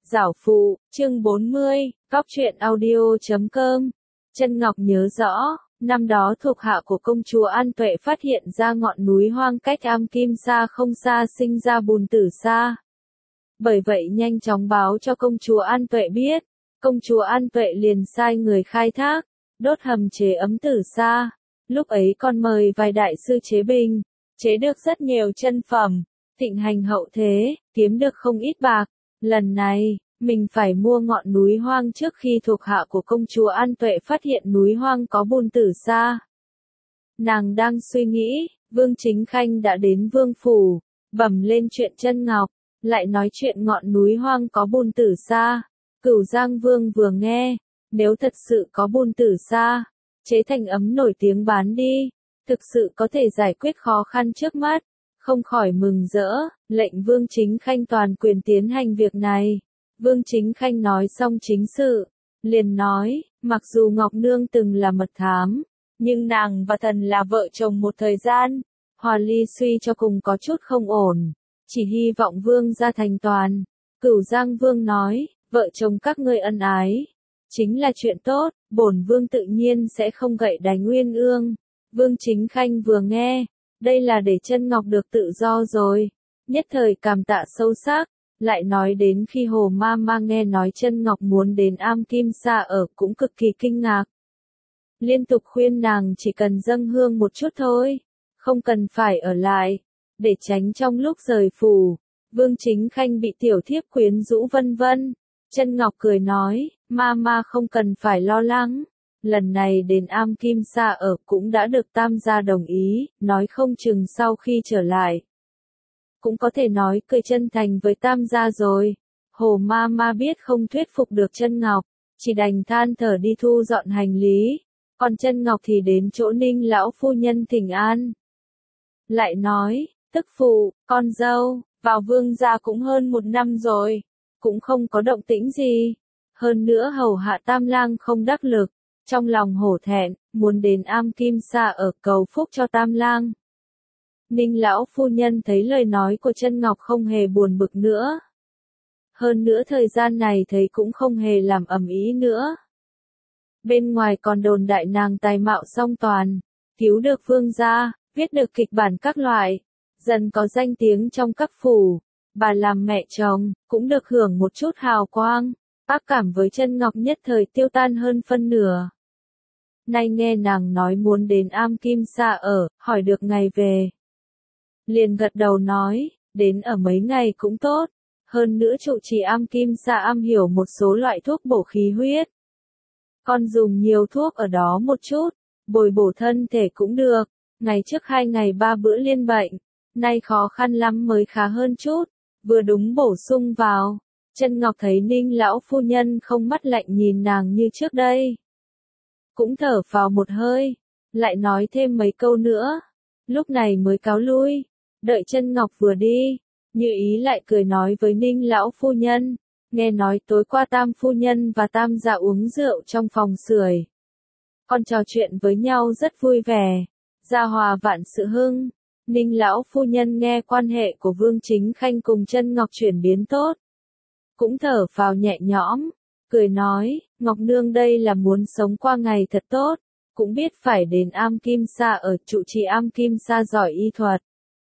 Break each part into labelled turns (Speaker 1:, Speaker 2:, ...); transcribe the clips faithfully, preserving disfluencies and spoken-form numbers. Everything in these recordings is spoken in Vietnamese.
Speaker 1: Giảo phụ, chương bốn mươi, Cóc truyện audio chấm com. Chân Ngọc nhớ rõ, năm đó thuộc hạ của công chúa An Tuệ phát hiện ra ngọn núi hoang cách Am Kim Sa không xa sinh ra Bùn Tử Sa. Bởi vậy nhanh chóng báo cho công chúa An Tuệ biết, công chúa An Tuệ liền sai người khai thác, đốt hầm chế ấm Tử Sa. Lúc ấy còn mời vài đại sư chế bình, chế được rất nhiều chân phẩm, thịnh hành hậu thế, kiếm được không ít bạc. Lần này, mình phải mua ngọn núi hoang trước khi thuộc hạ của công chúa An Tuệ phát hiện núi hoang có Bùn Tử Sa. Nàng đang suy nghĩ, Vương Chính Khanh đã đến vương phủ, bẩm lên chuyện Chân Ngọc, lại nói chuyện ngọn núi hoang có Bùn Tử Sa. Cửu Giang Vương vừa nghe, nếu thật sự có Bùn Tử Sa, chế thành ấm nổi tiếng bán đi, thực sự có thể giải quyết khó khăn trước mắt, không khỏi mừng rỡ, lệnh Vương Chính Khanh toàn quyền tiến hành việc này. Vương Chính Khanh nói xong chính sự, liền nói, mặc dù Ngọc Nương từng là mật thám, nhưng nàng và thần là vợ chồng một thời gian, hòa ly suy cho cùng có chút không ổn, chỉ hy vọng Vương gia thành toàn. Cửu Giang Vương nói, vợ chồng các ngươi ân ái, chính là chuyện tốt, bổn Vương tự nhiên sẽ không gậy đánh Uyên Ương. Vương Chính Khanh vừa nghe, đây là để Chân Ngọc được tự do rồi, nhất thời cảm tạ sâu sắc, lại nói đến khi Hồ Ma Ma nghe nói Chân Ngọc muốn đến Am Kim Sa ở cũng cực kỳ kinh ngạc. Liên tục khuyên nàng chỉ cần dâng hương một chút thôi, không cần phải ở lại, để tránh trong lúc rời phủ, Vương Chính Khanh bị tiểu thiếp quyến rũ vân vân. Chân Ngọc cười nói, Ma Ma không cần phải lo lắng. Lần này đến Am Kim Sa ở cũng đã được Tam gia đồng ý, nói không chừng sau khi trở lại, cũng có thể nói cười chân thành với Tam gia rồi. Hồ Ma Ma biết không thuyết phục được Chân Ngọc, chỉ đành than thở đi thu dọn hành lý, còn Chân Ngọc thì đến chỗ Ninh lão phu nhân thỉnh an. Lại nói, tức phụ, con dâu, vào Vương gia cũng hơn một năm rồi, cũng không có động tĩnh gì. Hơn nữa hầu hạ Tam lang không đắc lực, trong lòng hổ thẹn, muốn đến Am Kim Sa ở cầu phúc cho Tam lang. Ninh lão phu nhân thấy lời nói của Chân Ngọc không hề buồn bực nữa. Hơn nữa thời gian này thấy cũng không hề làm ầm ĩ nữa. Bên ngoài còn đồn đại nàng tài mạo song toàn, cứu được vương gia, viết được kịch bản các loại, dần có danh tiếng trong các phủ, bà làm mẹ chồng, cũng được hưởng một chút hào quang. Ác cảm với Chân Ngọc nhất thời tiêu tan hơn phân nửa. Nay nghe nàng nói muốn đến Am Kim Sa ở, hỏi được ngày về, liền gật đầu nói, đến ở mấy ngày cũng tốt, hơn nữa trụ trì Am Kim Sa am hiểu một số loại thuốc bổ khí huyết. Con dùng nhiều thuốc ở đó một chút, bồi bổ thân thể cũng được, ngày trước hai ngày ba bữa liên bệnh, nay khó khăn lắm mới khá hơn chút, vừa đúng bổ sung vào. Chân Ngọc thấy Ninh lão phu nhân không mắt lạnh nhìn nàng như trước đây, cũng thở phào một hơi, lại nói thêm mấy câu nữa, lúc này mới cáo lui. Đợi Chân Ngọc vừa đi, Như Ý lại cười nói với Ninh lão phu nhân, nghe nói tối qua Tam phu nhân và Tam gia uống rượu trong phòng sưởi, còn trò chuyện với nhau rất vui vẻ, gia hòa vạn sự hưng. Ninh lão phu nhân nghe quan hệ của Vương Chính Khanh cùng Chân Ngọc chuyển biến tốt, cũng thở phào nhẹ nhõm, cười nói, Ngọc Nương đây là muốn sống qua ngày thật tốt, cũng biết phải đến Am Kim Sa ở trụ trì Am Kim Sa giỏi y thuật,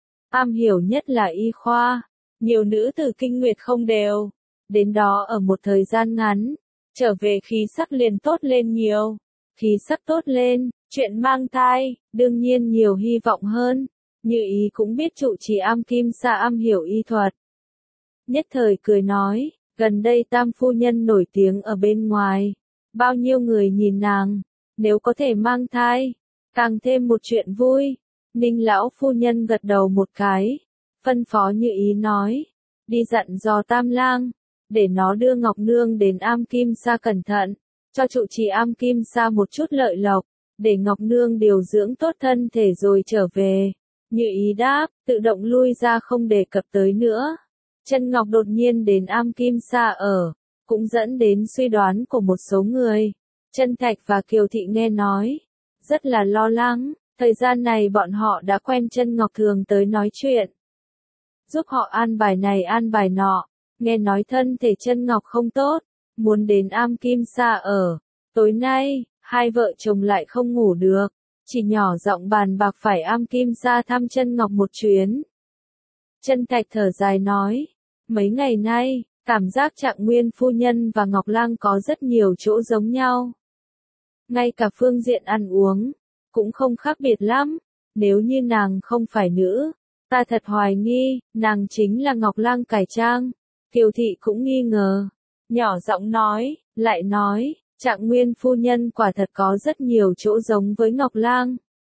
Speaker 1: am hiểu nhất là y khoa, nhiều nữ tử kinh nguyệt không đều, đến đó ở một thời gian ngắn, trở về khí sắc liền tốt lên nhiều, khí sắc tốt lên, chuyện mang thai, đương nhiên nhiều hy vọng hơn. Như Ý cũng biết trụ trì Am Kim Sa am hiểu y thuật, nhất thời cười nói, gần đây Tam phu nhân nổi tiếng ở bên ngoài, bao nhiêu người nhìn nàng, nếu có thể mang thai, càng thêm một chuyện vui. Ninh lão phu nhân gật đầu một cái, phân phó Như Ý nói, đi dặn dò Tam lang, để nó đưa Ngọc Nương đến Am Kim Sa cẩn thận, cho trụ trì Am Kim Sa một chút lợi lộc, để Ngọc Nương điều dưỡng tốt thân thể rồi trở về. Như Ý đáp, tự động lui ra không đề cập tới nữa. Chân Ngọc đột nhiên đến Am Kim Sa ở, cũng dẫn đến suy đoán của một số người. Chân Thạch và Kiều Thị nghe nói, rất là lo lắng, thời gian này bọn họ đã quen Chân Ngọc thường tới nói chuyện, giúp họ an bài này an bài nọ, nghe nói thân thể chân ngọc không tốt, muốn đến Am Kim Sa ở. Tối nay, hai vợ chồng lại không ngủ được, chỉ nhỏ giọng bàn bạc phải Am Kim Sa thăm chân ngọc một chuyến. Chân Thạch thở dài nói, mấy ngày nay, cảm giác Trạng Nguyên phu nhân và Ngọc Lang có rất nhiều chỗ giống nhau. Ngay cả phương diện ăn uống, cũng không khác biệt lắm, nếu như nàng không phải nữ, ta thật hoài nghi, nàng chính là Ngọc Lang cải trang. Kiều Thị cũng nghi ngờ, nhỏ giọng nói, lại nói, Trạng Nguyên phu nhân quả thật có rất nhiều chỗ giống với Ngọc Lang.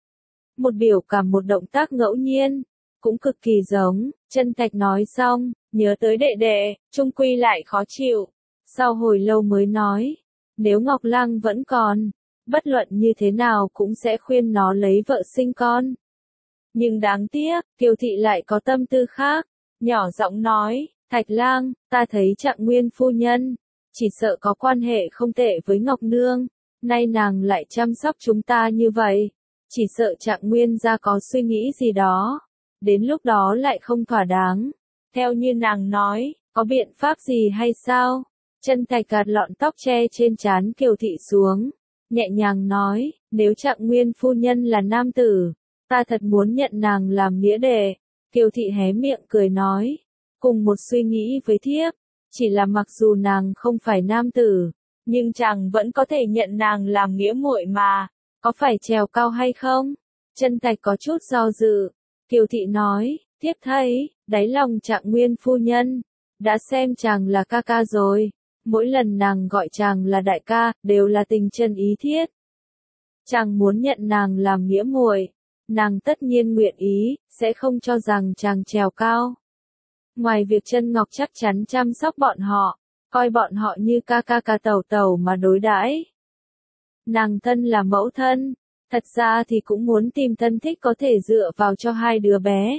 Speaker 1: Một biểu cảm một động tác ngẫu nhiên, cũng cực kỳ giống. Chân Thạch nói xong, nhớ tới đệ đệ, chung quy lại khó chịu. Sau hồi lâu mới nói, nếu Ngọc Lang vẫn còn, bất luận như thế nào cũng sẽ khuyên nó lấy vợ sinh con. Nhưng đáng tiếc, Kiều Thị lại có tâm tư khác, nhỏ giọng nói, Thạch Lang, ta thấy Trạng Nguyên phu nhân, chỉ sợ có quan hệ không tệ với Ngọc Nương, nay nàng lại chăm sóc chúng ta như vậy, chỉ sợ Trạng Nguyên gia có suy nghĩ gì đó, đến lúc đó lại không thỏa đáng. Theo như nàng nói, có biện pháp gì hay sao? Chân Thạch gạt lọn tóc che trên trán Kiều Thị xuống, nhẹ nhàng nói, nếu Trạng Nguyên phu nhân là nam tử, ta thật muốn nhận nàng làm nghĩa đệ. Kiều Thị hé miệng cười nói, cùng một suy nghĩ với thiếp, chỉ là mặc dù nàng không phải nam tử, nhưng chàng vẫn có thể nhận nàng làm nghĩa muội mà, có phải trèo cao hay không? Chân Thạch có chút do dự, Kiều Thị nói, thiếp thấy, đáy lòng Trạng Nguyên phu nhân, đã xem chàng là ca ca rồi, mỗi lần nàng gọi chàng là đại ca, đều là tình chân ý thiết. Chàng muốn nhận nàng làm nghĩa muội, nàng tất nhiên nguyện ý, sẽ không cho rằng chàng trèo cao. Ngoài việc Chân Ngọc chắc chắn chăm sóc bọn họ, coi bọn họ như ca ca ca tẩu tẩu mà đối đãi. Nàng thân là mẫu thân, thật ra thì cũng muốn tìm thân thích có thể dựa vào cho hai đứa bé.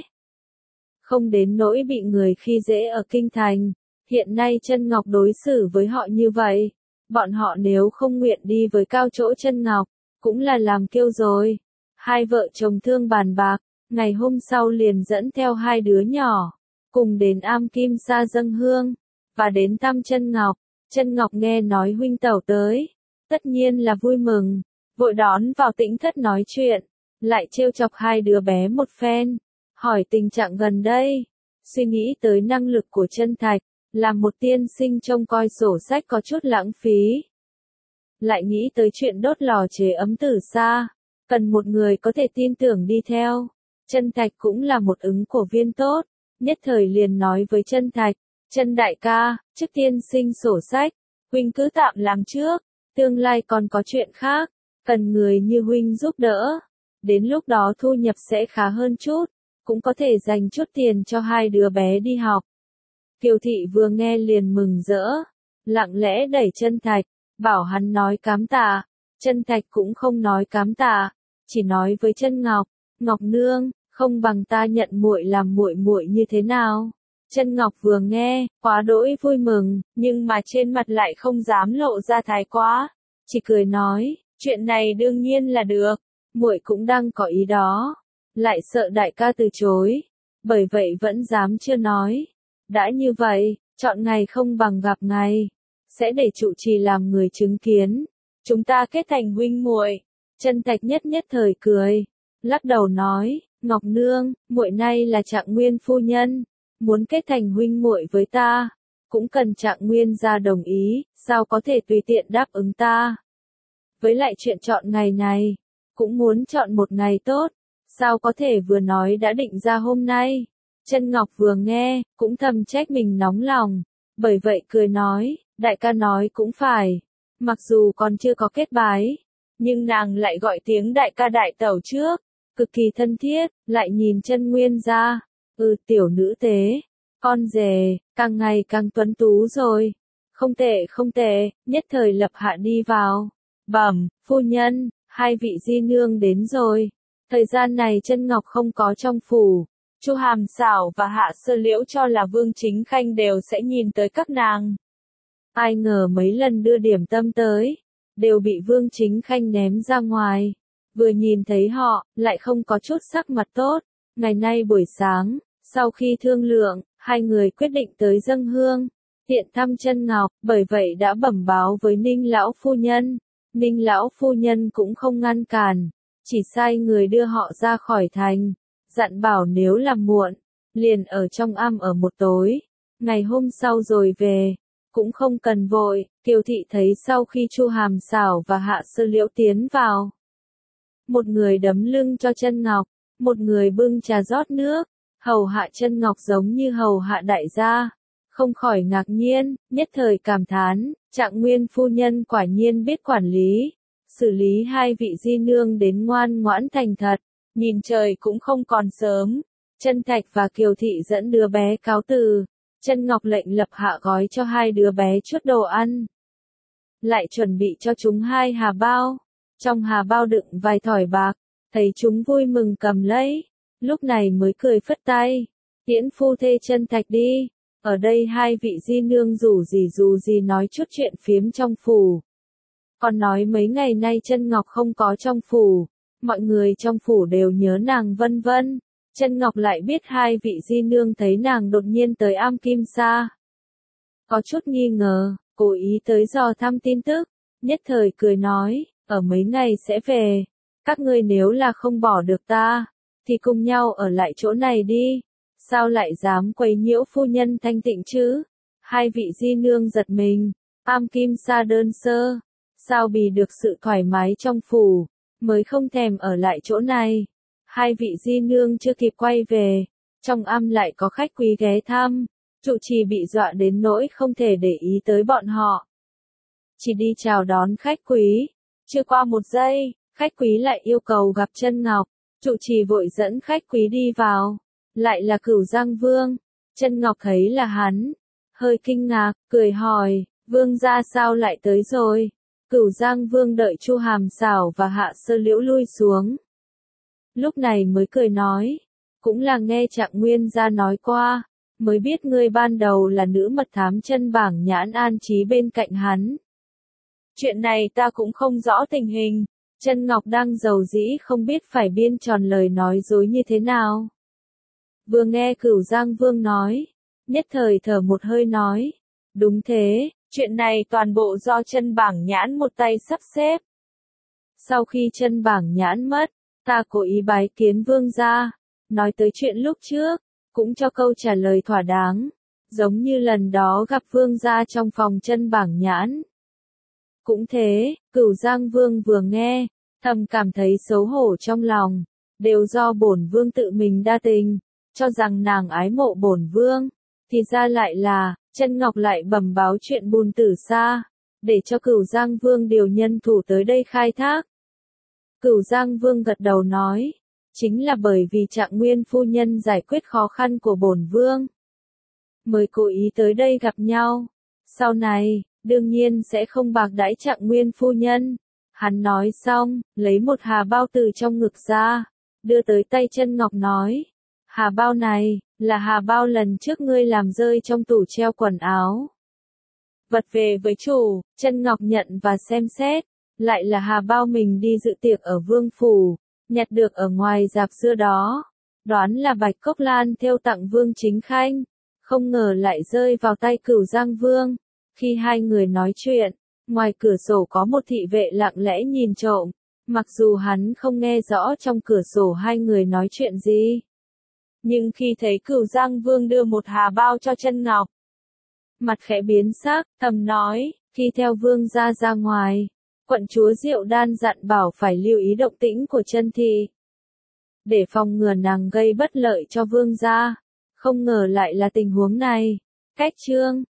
Speaker 1: Không đến nỗi bị người khi dễ ở kinh thành, hiện nay Chân Ngọc đối xử với họ như vậy, bọn họ nếu không nguyện đi với cao chỗ Chân Ngọc, cũng là làm kiêu rồi. Hai vợ chồng thương bàn bạc, ngày hôm sau liền dẫn theo hai đứa nhỏ, cùng đến Am Kim Sa dâng hương, và đến thăm Chân Ngọc. Chân Ngọc nghe nói huynh tẩu tới, tất nhiên là vui mừng, vội đón vào tĩnh thất nói chuyện, lại trêu chọc hai đứa bé một phen, hỏi tình trạng gần đây, suy nghĩ tới năng lực của Chân Thạch, làm một tiên sinh trông coi sổ sách có chút lãng phí. Lại nghĩ tới chuyện đốt lò chế ấm từ xa, cần một người có thể tin tưởng đi theo. Chân Thạch cũng là một ứng cử viên tốt, nhất thời liền nói với Chân Thạch, Chân đại ca, trước tiên sinh sổ sách, huynh cứ tạm làm trước, tương lai còn có chuyện khác, cần người như huynh giúp đỡ, đến lúc đó thu nhập sẽ khá hơn chút, cũng có thể dành chút tiền cho hai đứa bé đi học. Kiều Thị vừa nghe liền mừng rỡ, lặng lẽ đẩy Chân Thạch, bảo hắn nói cám tạ. Chân Thạch cũng không nói cám tạ, chỉ nói với Chân Ngọc, Ngọc nương, không bằng ta nhận muội làm muội muội như thế nào? Chân Ngọc vừa nghe, quá đỗi vui mừng, nhưng mà trên mặt lại không dám lộ ra thái quá, chỉ cười nói, chuyện này đương nhiên là được, muội cũng đang có ý đó, lại sợ đại ca từ chối, bởi vậy vẫn dám chưa nói. Đã như vậy, chọn ngày không bằng gặp ngày, sẽ để trụ trì làm người chứng kiến, chúng ta kết thành huynh muội. Chân Thạch nhất nhất thời cười, lắc đầu nói, Ngọc nương, muội nay là Trạng Nguyên phu nhân, muốn kết thành huynh muội với ta, cũng cần Trạng Nguyên gia đồng ý, sao có thể tùy tiện đáp ứng ta. Với lại chuyện chọn ngày này, cũng muốn chọn một ngày tốt, sao có thể vừa nói đã định ra hôm nay. Chân Ngọc vừa nghe, cũng thầm trách mình nóng lòng, bởi vậy cười nói, đại ca nói cũng phải, mặc dù còn chưa có kết bái, nhưng nàng lại gọi tiếng đại ca đại tẩu trước, cực kỳ thân thiết, lại nhìn Chân Nguyên gia, ừ tiểu nữ tế, con rể, càng ngày càng tuấn tú rồi, không tệ không tệ, nhất thời lập hạ đi vào, bẩm, phu nhân, hai vị di nương đến rồi, thời gian này Chân Ngọc không có trong phủ. Chu Hàm Xảo và Hạ Sơ Liễu cho là Vương Chính Khanh đều sẽ nhìn tới các nàng. Ai ngờ mấy lần đưa điểm tâm tới, đều bị Vương Chính Khanh ném ra ngoài. Vừa nhìn thấy họ, lại không có chút sắc mặt tốt. Ngày nay buổi sáng, sau khi thương lượng, Hai người quyết định tới dâng hương, tiện thăm chân ngọc, bởi vậy đã bẩm báo với Ninh lão phu nhân. Ninh lão phu nhân cũng không ngăn cản, chỉ sai người đưa họ ra khỏi thành, dặn bảo nếu làm muộn, liền ở trong am ở một tối, ngày hôm sau rồi về, cũng không cần vội. Kiều thị thấy sau khi Chu Hàm Sảo và Hạ Sơ Liễu tiến vào, một người đấm lưng cho chân ngọc, một người bưng trà rót nước, hầu hạ chân ngọc giống như hầu hạ đại gia, không khỏi ngạc nhiên, nhất thời cảm thán, Trạng Nguyên phu nhân quả nhiên biết quản lý, xử lý hai vị di nương đến ngoan ngoãn thành thật. Nhìn trời cũng không còn sớm, Chân Thạch và Kiều thị dẫn đứa bé cáo từ, Chân Ngọc lệnh lập hạ gói cho hai đứa bé chút đồ ăn, lại chuẩn bị cho chúng hai hà bao, trong hà bao đựng vài thỏi bạc, thấy chúng vui mừng cầm lấy, lúc này mới cười phất tay, tiễn phu thê Chân Thạch đi. Ở đây hai vị di nương rủ gì dù gì nói chút chuyện phiếm trong phủ, còn nói mấy ngày nay Chân Ngọc không có trong phủ, mọi người trong phủ đều nhớ nàng vân vân. Chân Ngọc lại biết hai vị di nương thấy nàng đột nhiên tới Am Kim Sa, có chút nghi ngờ, cố ý tới dò thăm tin tức, nhất thời cười nói, ở mấy ngày sẽ về, các ngươi nếu là không bỏ được ta, thì cùng nhau ở lại chỗ này đi, sao lại dám quấy nhiễu phu nhân thanh tịnh chứ? Hai vị di nương giật mình, Am Kim Sa đơn sơ, sao bì được sự thoải mái trong phủ, mới không thèm ở lại chỗ này. Hai vị di nương chưa kịp quay về, trong am lại có khách quý ghé thăm, trụ trì bị dọa đến nỗi không thể để ý tới bọn họ. Chỉ đi chào đón khách quý, chưa qua một giây, khách quý lại yêu cầu gặp Chân Ngọc, trụ trì vội dẫn khách quý đi vào, lại là Cửu Giang Vương. Chân Ngọc thấy là hắn, hơi kinh ngạc, cười hỏi, Vương gia sao lại tới rồi? Cửu Giang Vương đợi Chu Hàm Sảo và Hạ Sơ Liễu lui xuống, lúc này mới cười nói, cũng là nghe Trạng Nguyên gia nói qua, mới biết ngươi ban đầu là nữ mật thám Chân Bảng Nhãn an trí bên cạnh hắn. Chuyện này ta cũng không rõ tình hình. Chân Ngọc đang giàu dĩ không biết phải biên tròn lời nói dối như thế nào. Vừa nghe Cửu Giang Vương nói, nhất thời thở một hơi nói, đúng thế, chuyện này toàn bộ do Chân Bảng Nhãn một tay sắp xếp. Sau khi Chân Bảng Nhãn mất, ta cố ý bái kiến vương gia, nói tới chuyện lúc trước, cũng cho câu trả lời thỏa đáng, giống như lần đó gặp vương gia trong phòng Chân Bảng Nhãn. Cũng thế, Cửu Giang Vương vừa nghe, thầm cảm thấy xấu hổ trong lòng, đều do bổn vương tự mình đa tình, cho rằng nàng ái mộ bổn vương, thì ra lại là, Chân Ngọc lại bẩm báo chuyện Bùn Tử Sa, để cho Cửu Giang Vương điều nhân thủ tới đây khai thác. Cửu Giang Vương gật đầu nói, chính là bởi vì Trạng Nguyên phu nhân giải quyết khó khăn của bổn vương, mới cố ý tới đây gặp nhau. Sau này, đương nhiên sẽ không bạc đãi Trạng Nguyên phu nhân. Hắn nói xong, lấy một hà bao từ trong ngực ra, đưa tới tay Chân Ngọc nói, hà bao này, là hà bao lần trước ngươi làm rơi trong tủ treo quần áo. Vật về với chủ. Chân Ngọc nhận và xem xét, lại là hà bao mình đi dự tiệc ở Vương Phủ, nhặt được ở ngoài rạp xưa đó, đoán là bạch cốc lan thêu tặng Vương Chính Khanh, không ngờ lại rơi vào tay Cửu Giang Vương. Khi hai người nói chuyện, ngoài cửa sổ có một thị vệ lặng lẽ nhìn trộm, mặc dù hắn không nghe rõ trong cửa sổ hai người nói chuyện gì. Nhưng khi thấy Cửu Giang Vương đưa một hà bao cho Chân Ngọc, mặt khẽ biến sắc, thầm nói, khi theo vương gia ra ngoài, quận chúa Diệu Đan dặn bảo phải lưu ý động tĩnh của Chân thị, để phòng ngừa nàng gây bất lợi cho vương gia, không ngờ lại là tình huống này. Cách chương